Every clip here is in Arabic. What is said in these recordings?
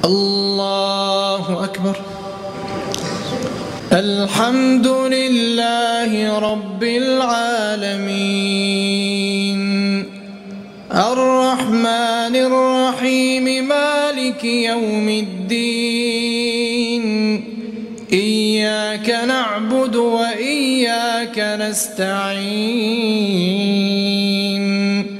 الله أكبر. الحمد لله رب العالمين، الرحمن الرحيم، مالك يوم الدين، إياك نعبد وإياك نستعين،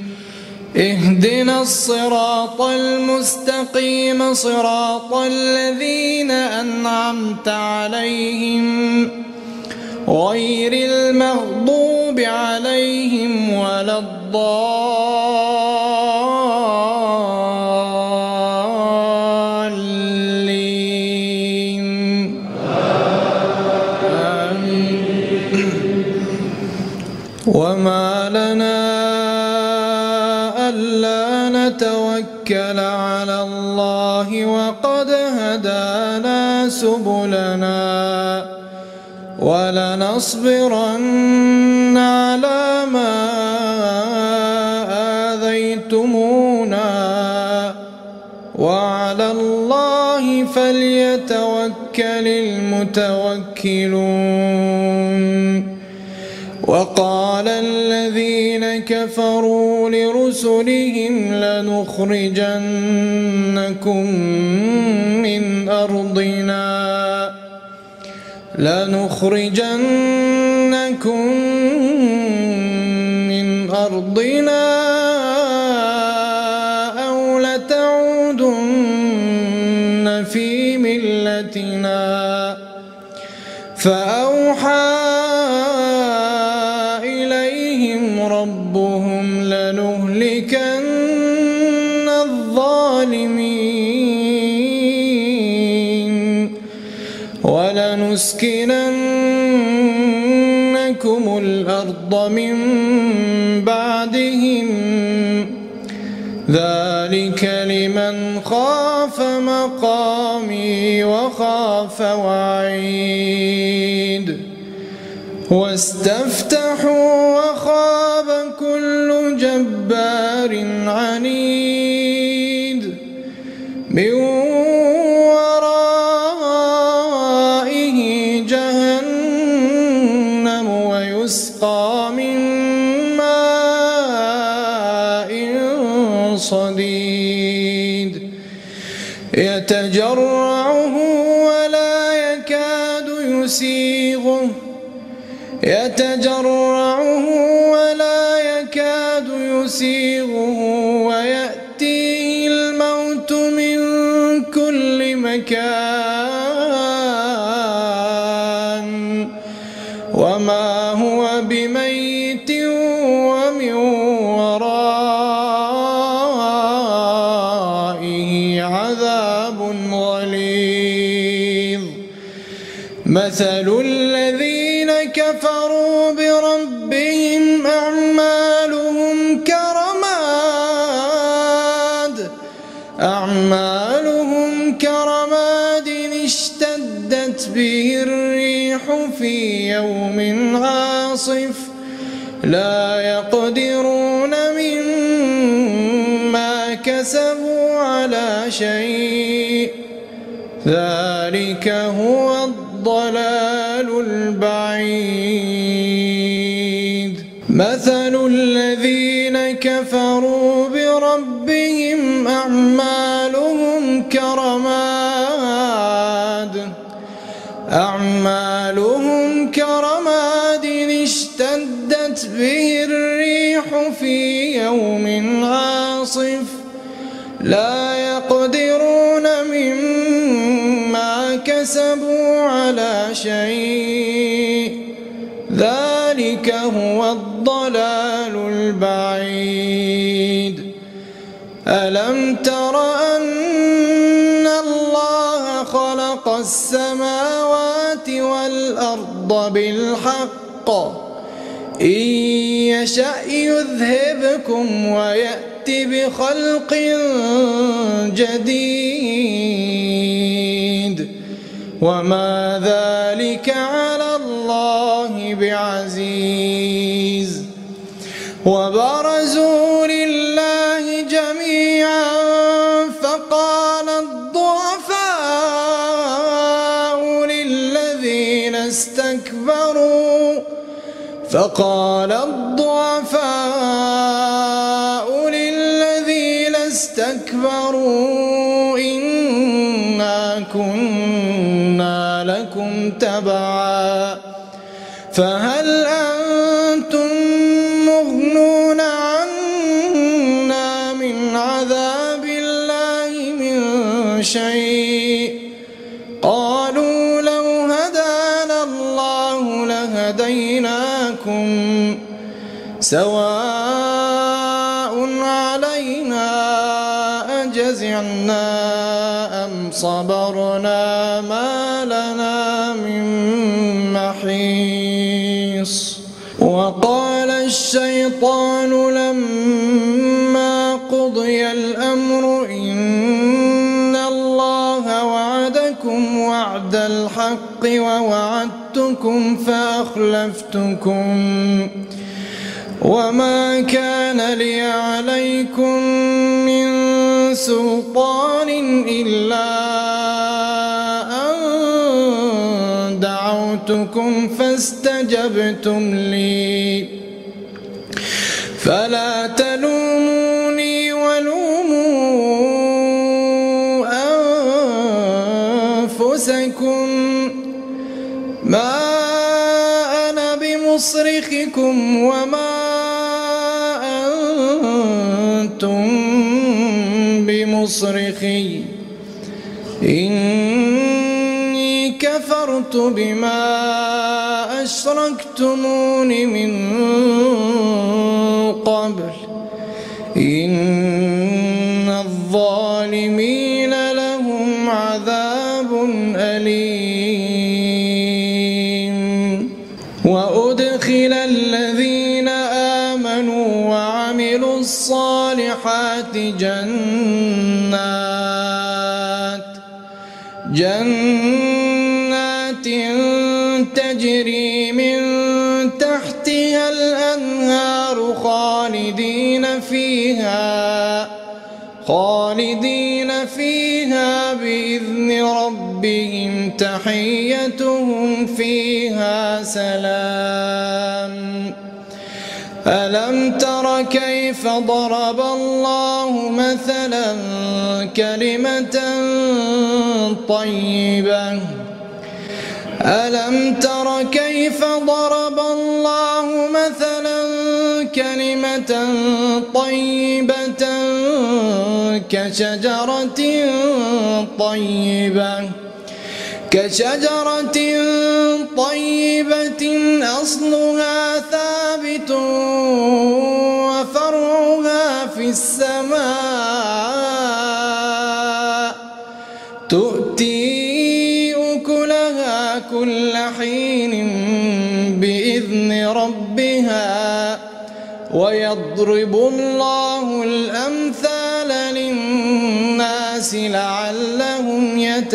اهدنا الصراط المستقيم، صراط الذين أنعمت عليهم غير المغضوب عليهم ولا الضالين. وما لنا ألا نتوكل على الله وقد هدانا سبلنا ولنصبرن على ما آذيتمونا وعلى الله فليتوكل المتوكلون. وقال الذين كفروا لرسلهم لنخرجنكم من أرضنا أو لتعودن في ملتنا، فأوحى إليهم ربهم لنهلكن الظالمين ولنسكننكم الأرض من بعدهم، ذلك لمن خاف مقامي وخاف وعيد. واستفتحوا وخاب كل جبار عنيد، من ورائه جهنم ويسقى من ماء صديد، يتجرعه ولا يكاد يسيغه ويأتيه الموت من كل مكان وما هو بميت ومن ورائه عذاب غليظ. مثل الذين كفروا بربهم أعمالهم كرماد اشتدت به الريح في يوم عاصف، لا يقدرون مما كسبوا على شيء، ذلك هو الضلال البعيد. مثل الذين كفروا بربهم أعمالهم كرماد اشتدت به الريح في يوم عاصف، لا يقدرون مما كسبوا على شيء، ذلك هو الضلال البعيد. ألم تر أن الله خلق السماوات والأرض بالحق، إن يشأ يذهبكم ويأتي بخلق جديد، وما ذلك على الله بعزيز. وبرزوا لله جميعا فقال الضعفاء فقال الضعفاء للذين استكبروا إنا كنا لكم تبعا فهل أنتم مغنون عنا من عذاب الله من شيء قالوا لو هدانا الله لهديناكم سواء علينا أجزعنا أم صبرنا ما لنا من محيص وقال الشيطان لما قضي الأمر إن الله وعدكم وعد الحق ووعدتكم فأخلفتكم وما كان لي عليكم من سلطان إلا أن دعوتكم فاستجبتم لي فلا تلوموني ولوموا أنفسكم ما أنا بمصرخكم وما أنتم بمصرخي إني كفرت بما أشركتمون من قبل إن الظالمين لهم عذاب أليم وأدخل الذين آمنوا وعملوا الصالحات جنات تجري من تحتها الأنهار خالدين فيها بإذن ربهم تحيتهم فيها سلام ألم تر كيف ضرب الله مثلا كلمة طيبة ألم تر كيف ضرب الله مثلا كلمة طيبة كشجرة طيبة أصلها ثابت وفرعها في السماء تؤتي أكلها كل حين بإذن ربها ويضرب الله الأمثال للناس لعلهم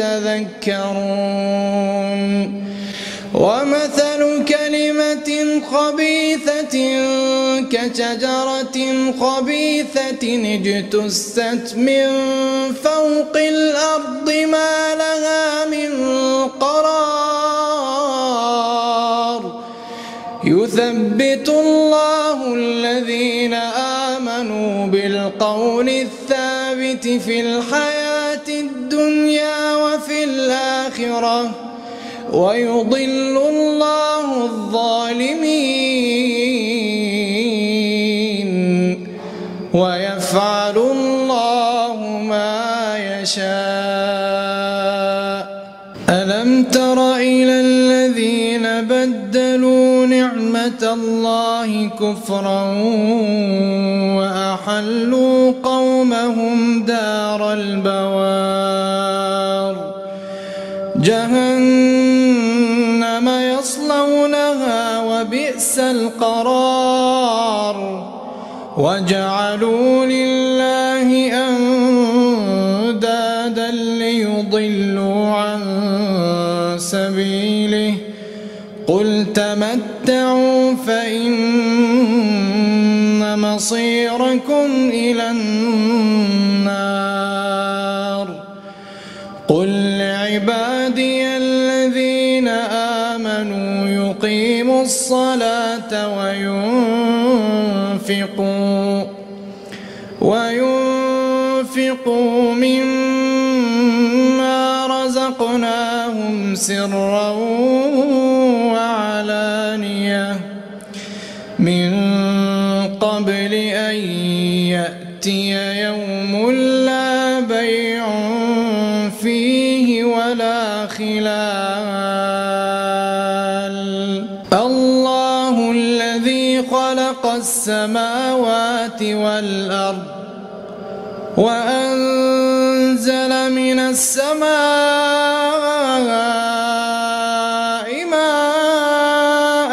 يتذكرون ومثل كلمة خبيثة كشجرة خبيثة اجتثت من فوق الأرض ما لها من قرار يثبت الله الذين آمنوا بالقول الثابت في الحياة الدنيا وفي الآخرة ويضل الله الظالمين ويفعل الله ما يشاء ألم تر إلى الذين بدلوا نعمة الله كفرا وأحلوا قومهم دار البوار جهنم يصلونها وبئس القرار وجعلوا لله أندادا ليضلوا عن سبيله قل تمتعوا فإن مصيركم إلى النار قل لعبادي الذين آمنوا يقيموا الصلاة وينفقوا مما رزقناهم سرا وعلانية من قبل أن يأتي يوم لا بيع فيه ولا خلال. الله الذي خلق السماوات والأرض وأنزل من السماء ماء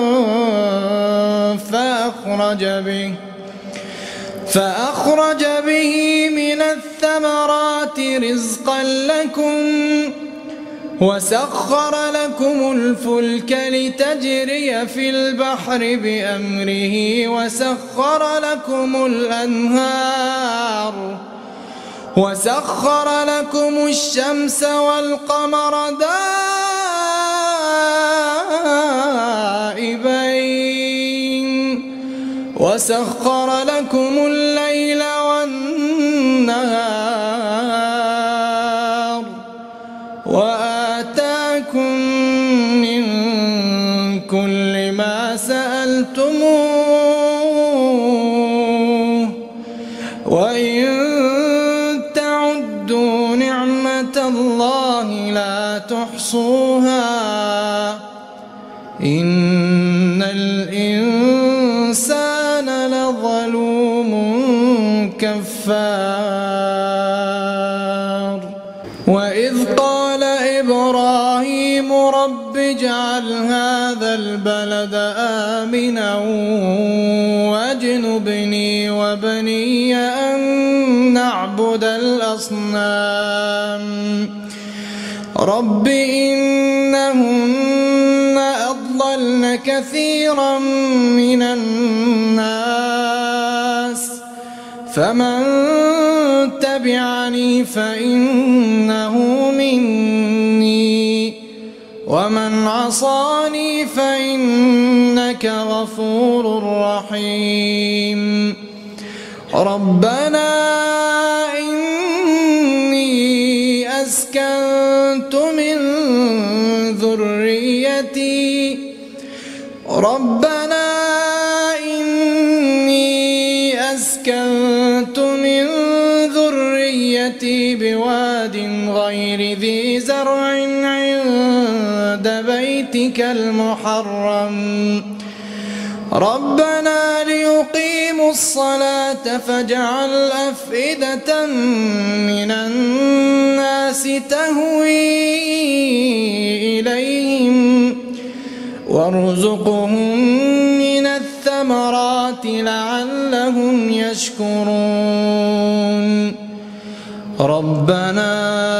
فأخرج به من الثمرات رزقا لكم وسخر لكم الفلك لتجري في البحر بأمره وسخر لكم الشمس والقمر دائبين وسخر لكم الليل والنهار وآتاكم من كل ما سألتموه وإن تعدوا نعمة الله لا تحصوها إن الإنسان لظلوم كفار. وإذ قال إبراهيم رب اجعل هذا البلد آمنا واجنبني وبني أن نعبد الأصنام رب إنهن أضللن كثيرا من الناس فمن تبعني فإنه مني ومن عصاني فإنك غفور رحيم. ربنا إني أسكنت من ذريتي بواد غير ذي زرع عند بيتك المحرم ربنا ليقيموا الصلاة فاجعل أفئدة من الناس تهوي إليهم وارزقهم من الثمرات لعلهم يشكرون ربنا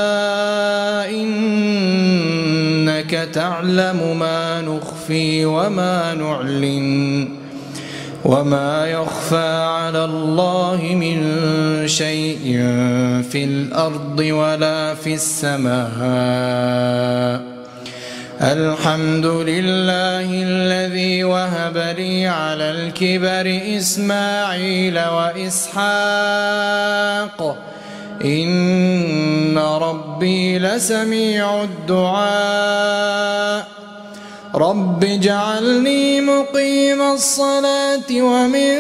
إنك تعلم ما نخفي وما نعلن وما يخفى على الله من شيء في الأرض ولا في السماء الحمد لله الذي وهب لي على الكبر إسماعيل وإسحاق إن ربي لسميع الدعاء رب اجعلني مقيم الصلاة ومن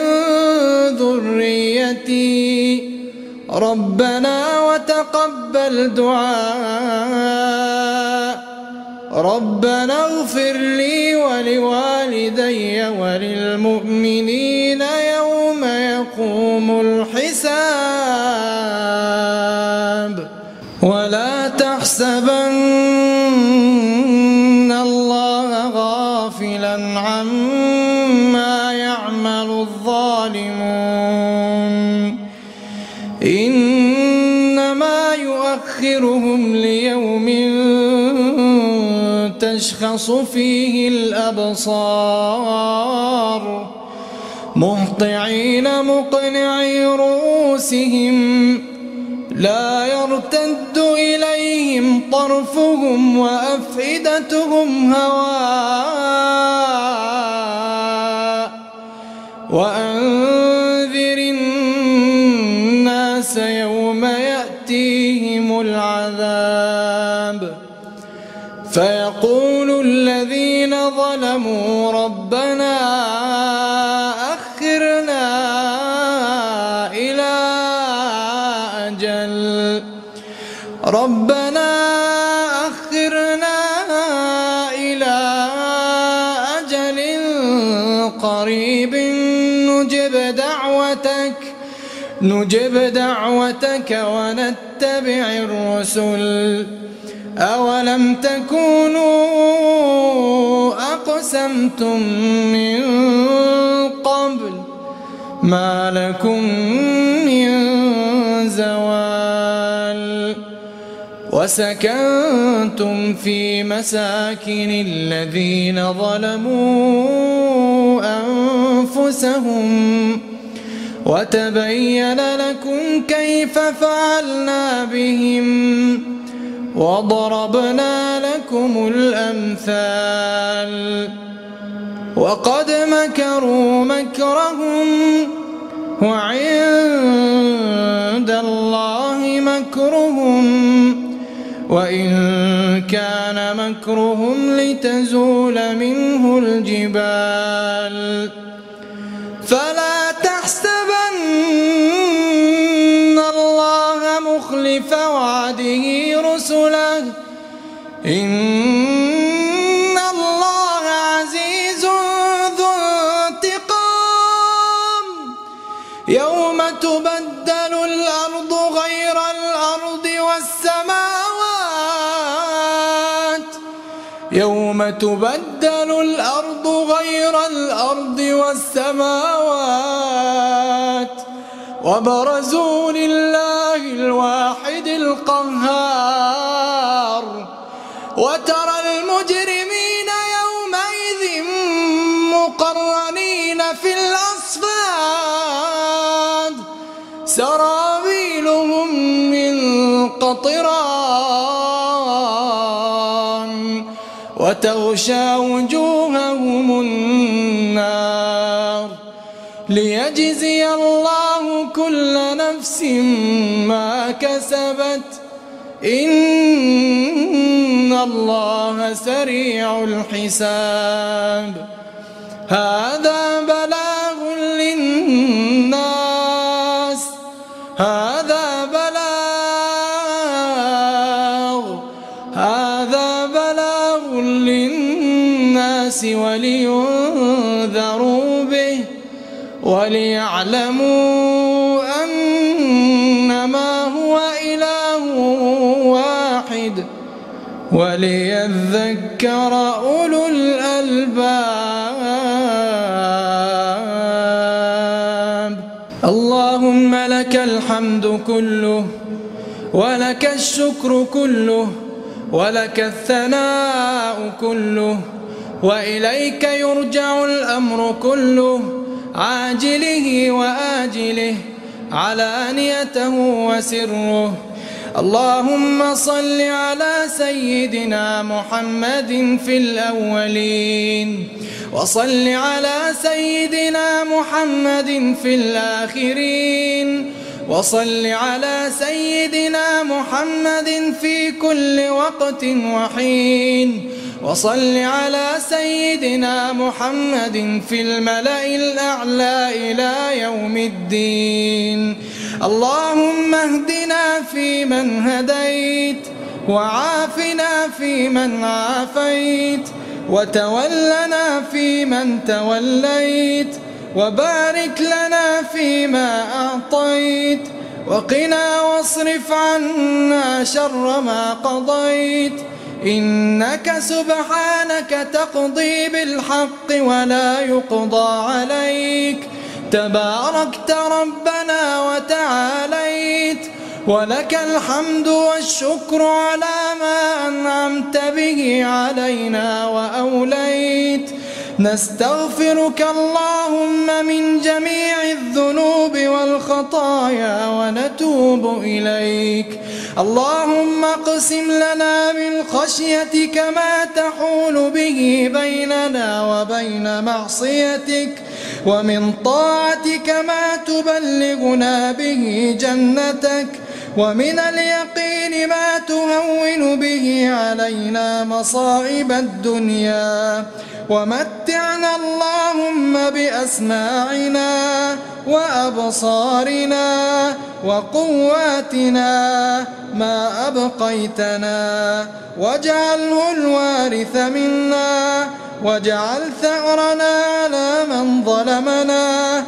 ذريتي ربنا وتقبل دعاء ربنا اغفر لي ولوالدي وللمؤمنين يوم يقوم الحساب ولا تحسبن الله غافلا عما يعمل الظالمون إنما يؤخرهم ليوم تشخص فيه الأبصار مهطعين مقنعي رؤوسهم لا يرتد إليهم طرفهم وأفئدتهم هواء وأنذر الناس يوم يأتيهم العذاب فيقول الذين ظلموا ربنا أخرنا إلى أجل قريب نجب دعوتك ونتبع الرسل أولم تكونوا أقسمتم من قبل ما لكم من زوال وسكنتم في مساكن الذين ظلموا أنفسهم وتبين لكم كيف فعلنا بهم وضربنا لكم الأمثال وقد مكروا مكرهم وعند الله مكرهم وإن كان مكرهم لتزول منه الجبال فلا تحسبن الله مخلف وعده رسله إن الله عزيز ذو انتقام يوم تبدل الأرض غير الأرض والسماوات وبرزوا لله الواحد القهار وترى المجرمين يومئذ مقرنين في الأصفاد سرابيلهم من قطران وتغشى وجوههم النار ليجزي الله كل نفس ما كسبت إن الله سريع الحساب هذا بلاغ للناس ولينذروا به وليعلموا أنما هو إله واحد وليذكر أولو الألباب اللهم لك الحمد كله ولك الشكر كله ولك الثناء كله وإليك يرجع الأمر كله عاجله وآجله علانيته وسره اللهم صل على سيدنا محمد في الأولين وصل على سيدنا محمد في الآخرين وصل على سيدنا محمد في كل وقت وحين وصل على سيدنا محمد في الملأ الأعلى إلى يوم الدين اللهم اهدنا فيمن هديت وعافنا فيمن عافيت وتولنا فيمن توليت وبارك لنا فيما أعطيت وقنا واصرف عنا شر ما قضيت إنك سبحانك تقضي بالحق ولا يقضى عليك تباركت ربنا وتعاليت ولك الحمد والشكر على ما أنعمت به علينا وأوليت نستغفرك اللهم من جميع الذنوب والخطايا ونتوب إليك اللهم اقسم لنا من خشيتك ما تحول به بيننا وبين معصيتك ومن طاعتك ما تبلغنا به جنتك، ومن اليقين ما تهون به علينا مصائب الدنيا، ومتعنا اللهم بأسماعنا وأبصارنا وقواتنا ما أبقيتنا، واجعله الوارث منا، واجعل ثأرنا على من ظلمنا،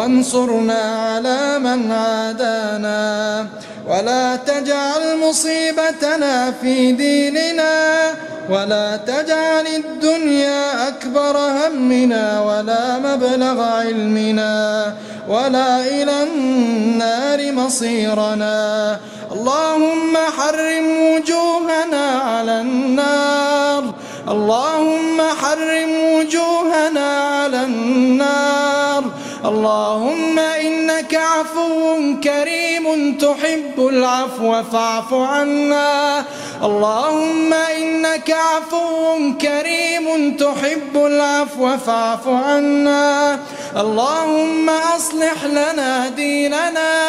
وانصرنا على من عادانا، ولا تجعل مصيبتنا في ديننا، ولا تجعل الدنيا أكبر همنا ولا مبلغ علمنا ولا إلى النار مصيرنا. اللهم حرم وجوهنا على النار، اللهم حرم وجوهنا على النار. اللهم إنك عفو كريم تحب العفو فاعف عنا. اللهم إنك عفو كريم تحب العفو فاعف عنا. اللهم أصلح لنا ديننا،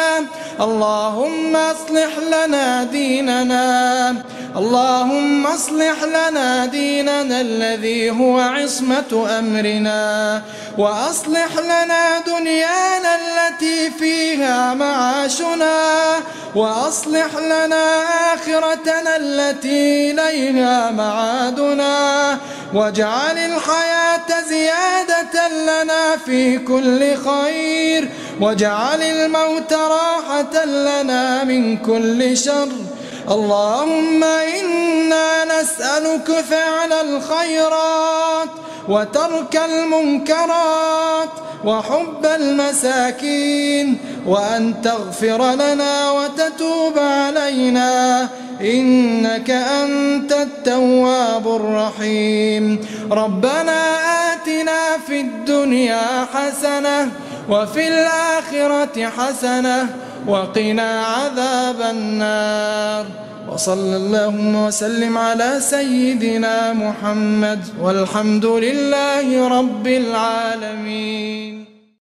اللهم أصلح لنا ديننا، اللهم أصلح لنا ديننا الذي هو عصمة أمرنا، وأصلح لنا دنيانا التي فيها معاشنا، وأصلح لنا آخرتنا التي إليها معادنا، واجعل الحياة زيادة لنا في كل خير، واجعل الموت راحة لنا من كل شر. اللهم إنا نسألك فعل الخيرات وترك المنكرات وحب المساكين، وأن تغفر لنا وتتوب علينا إنك أنت التواب الرحيم. ربنا آتنا في الدنيا حسنة وفي الآخرة حسنة وقنا عذاب النار. وصلى اللهم وسلم على سيدنا محمد، والحمد لله رب العالمين.